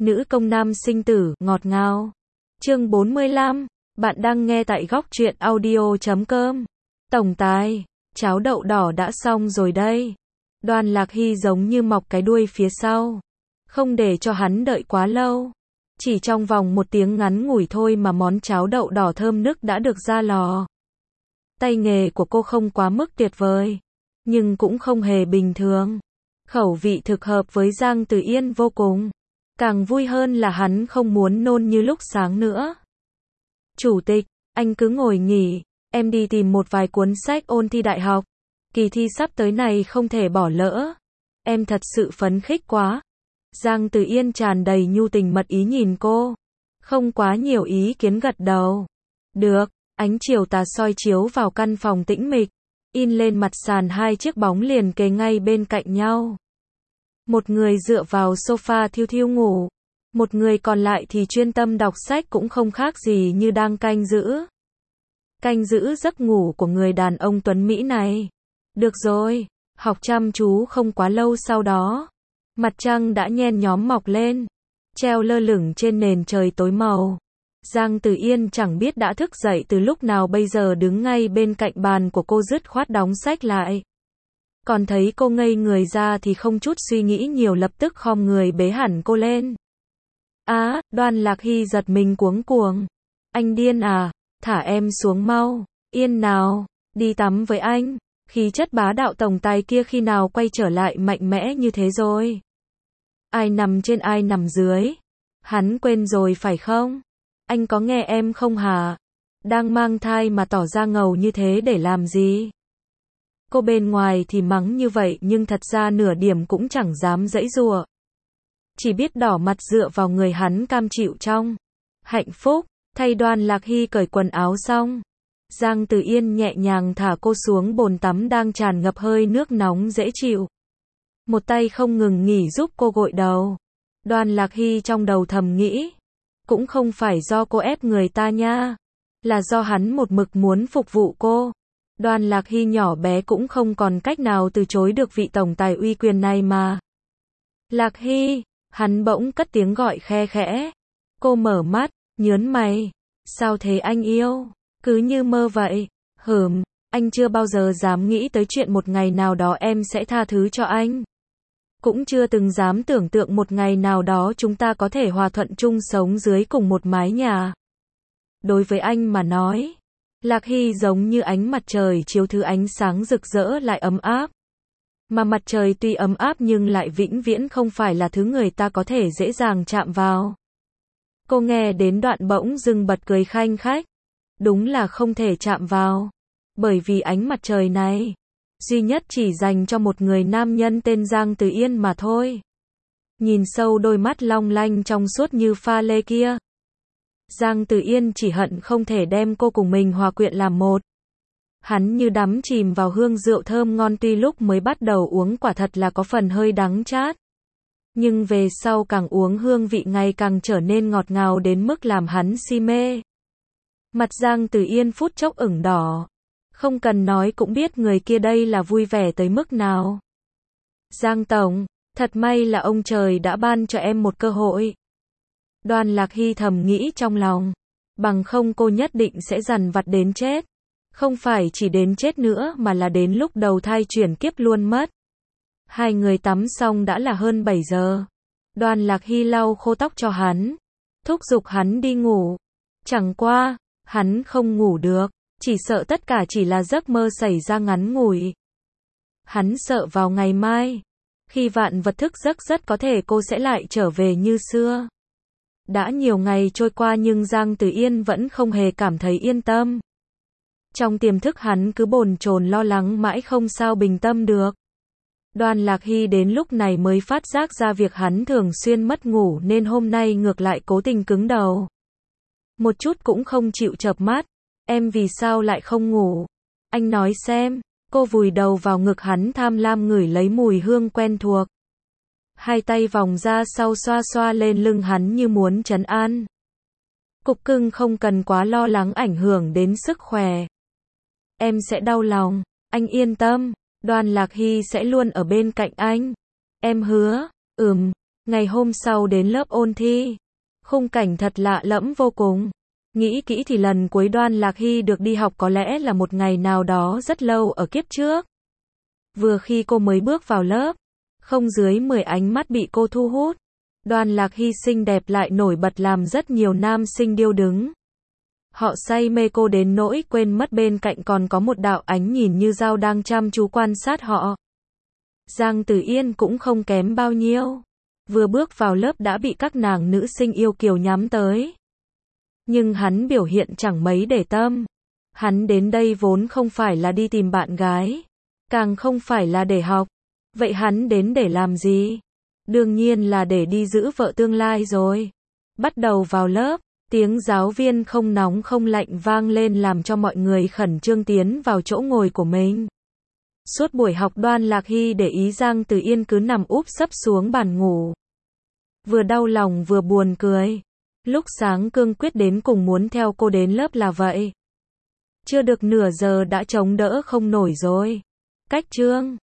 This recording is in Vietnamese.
Nữ công nam sinh tử, ngọt ngào. Chương 45, bạn đang nghe tại góc truyện audio.com. Tổng tài, cháo đậu đỏ đã xong rồi đây. Đoàn Lạc Hy giống như mọc cái đuôi phía sau. Không để cho hắn đợi quá lâu. Chỉ trong vòng một tiếng ngắn ngủi thôi mà món cháo đậu đỏ thơm nức đã được ra lò. Tay nghề của cô không quá mức tuyệt vời, nhưng cũng không hề bình thường. Khẩu vị thực hợp với Giang Tử Yên vô cùng. Càng vui hơn là hắn không muốn nôn như lúc sáng nữa. Chủ tịch, anh cứ ngồi nghỉ, em đi tìm một vài cuốn sách ôn thi đại học. Kỳ thi sắp tới này không thể bỏ lỡ. Em thật sự phấn khích quá. Giang Tử Yên tràn đầy nhu tình mật ý nhìn cô. Không quá nhiều ý kiến gật đầu. Được, ánh chiều tà soi chiếu vào căn phòng tĩnh mịch. In lên mặt sàn hai chiếc bóng liền kề ngay bên cạnh nhau. Một người dựa vào sofa thiêu thiêu ngủ. Một người còn lại thì chuyên tâm đọc sách cũng không khác gì như đang canh giữ giấc ngủ của người đàn ông tuấn Mỹ này. Được rồi, học chăm chú không quá lâu sau đó. Mặt trăng đã nhen nhóm mọc lên, treo lơ lửng trên nền trời tối màu. Giang Tử Yên chẳng biết đã thức dậy từ lúc nào, bây giờ đứng ngay bên cạnh bàn của cô dứt khoát đóng sách lại. Còn thấy cô ngây người ra thì không chút suy nghĩ nhiều lập tức khom người bế hẳn cô lên. Đoàn Lạc Hy giật mình cuống cuồng. Anh điên à, thả em xuống mau. Yên nào, đi tắm với anh. Khí chất bá đạo tổng tài kia khi nào quay trở lại mạnh mẽ như thế rồi. Ai nằm trên ai nằm dưới. Hắn quên rồi phải không? Anh có nghe em không hả? Đang mang thai mà tỏ ra ngầu như thế để làm gì? Cô bên ngoài thì mắng như vậy nhưng thật ra nửa điểm cũng chẳng dám giãy giụa. Chỉ biết đỏ mặt dựa vào người hắn cam chịu trong hạnh phúc. Thay Đoàn Lạc Hy cởi quần áo xong, Giang Tử Yên nhẹ nhàng thả cô xuống bồn tắm đang tràn ngập hơi nước nóng dễ chịu. Một tay không ngừng nghỉ giúp cô gội đầu. Đoàn Lạc Hy trong đầu thầm nghĩ, cũng không phải do cô ép người ta nha, là do hắn một mực muốn phục vụ cô. Đoàn Lạc Hy nhỏ bé cũng không còn cách nào từ chối được vị tổng tài uy quyền này mà. Lạc Hy, hắn bỗng cất tiếng gọi khe khẽ. Cô mở mắt, nhớn mày. Sao thế anh yêu? Cứ như mơ vậy. Anh chưa bao giờ dám nghĩ tới chuyện một ngày nào đó em sẽ tha thứ cho anh. Cũng chưa từng dám tưởng tượng một ngày nào đó chúng ta có thể hòa thuận chung sống dưới cùng một mái nhà. Đối với anh mà nói, Lạc Hy giống như ánh mặt trời chiếu thứ ánh sáng rực rỡ lại ấm áp. Mà mặt trời tuy ấm áp nhưng lại vĩnh viễn không phải là thứ người ta có thể dễ dàng chạm vào. Cô nghe đến đoạn bỗng dưng bật cười khanh khách. Đúng là không thể chạm vào. Bởi vì ánh mặt trời này, duy nhất chỉ dành cho một người nam nhân tên Giang Tử Yên mà thôi. Nhìn sâu đôi mắt long lanh trong suốt như pha lê kia. Giang Tử Yên chỉ hận không thể đem cô cùng mình hòa quyện làm một. Hắn như đắm chìm vào hương rượu thơm ngon, tuy lúc mới bắt đầu uống quả thật là có phần hơi đắng chát. Nhưng về sau càng uống hương vị ngày càng trở nên ngọt ngào đến mức làm hắn si mê. Mặt Giang Tử Yên phút chốc ửng đỏ. Không cần nói cũng biết người kia đây là vui vẻ tới mức nào. Giang tổng, thật may là ông trời đã ban cho em một cơ hội. Đoàn Lạc Hy thầm nghĩ trong lòng. Bằng không cô nhất định sẽ dằn vặt đến chết. Không phải chỉ đến chết nữa mà là đến lúc đầu thai chuyển kiếp luôn mất. Hai người tắm xong đã là hơn 7 giờ. Đoàn Lạc Hy lau khô tóc cho hắn. Thúc giục hắn đi ngủ. Chẳng qua, hắn không ngủ được. Chỉ sợ tất cả chỉ là giấc mơ xảy ra ngắn ngủi. Hắn sợ vào ngày mai. Khi vạn vật thức giấc rất có thể cô sẽ lại trở về như xưa. Đã nhiều ngày trôi qua nhưng Giang Tử Yên vẫn không hề cảm thấy yên tâm. Trong tiềm thức hắn cứ bồn chồn lo lắng mãi không sao bình tâm được. Đoàn Lạc Hy đến lúc này mới phát giác ra việc hắn thường xuyên mất ngủ nên hôm nay ngược lại cố tình cứng đầu. Một chút cũng không chịu chợp mắt. Em vì sao lại không ngủ? Anh nói xem. Cô vùi đầu vào ngực hắn tham lam ngửi lấy mùi hương quen thuộc. Hai tay vòng ra sau xoa xoa lên lưng hắn như muốn trấn an. Cục cưng không cần quá lo lắng ảnh hưởng đến sức khỏe. Em sẽ đau lòng. Anh yên tâm. Đoàn Lạc Hy sẽ luôn ở bên cạnh anh. Em hứa. Ngày hôm sau đến lớp ôn thi. Khung cảnh thật lạ lẫm vô cùng. Nghĩ kỹ thì lần cuối Đoan Lạc Hy được đi học có lẽ là một ngày nào đó rất lâu ở kiếp trước. Vừa khi cô mới bước vào lớp, không dưới 10 ánh mắt bị cô thu hút. Đoan Lạc Hy xinh đẹp lại nổi bật làm rất nhiều nam sinh điêu đứng. Họ say mê cô đến nỗi quên mất bên cạnh còn có một đạo ánh nhìn như dao đang chăm chú quan sát họ. Giang Tử Yên cũng không kém bao nhiêu. Vừa bước vào lớp đã bị các nàng nữ sinh yêu kiều nhắm tới. Nhưng hắn biểu hiện chẳng mấy để tâm. Hắn đến đây vốn không phải là đi tìm bạn gái, càng không phải là để học. Vậy hắn đến để làm gì? Đương nhiên là để đi giữ vợ tương lai rồi. Bắt đầu vào lớp, tiếng giáo viên không nóng không lạnh vang lên làm cho mọi người khẩn trương tiến vào chỗ ngồi của mình. Suốt buổi học Đoan Lạc Hy để ý Giang Tử Yên cứ nằm úp sấp xuống bàn ngủ. Vừa đau lòng vừa buồn cười. Lúc sáng cương quyết đến cùng muốn theo cô đến lớp là vậy. Chưa được nửa giờ đã chống đỡ không nổi rồi. Cách chương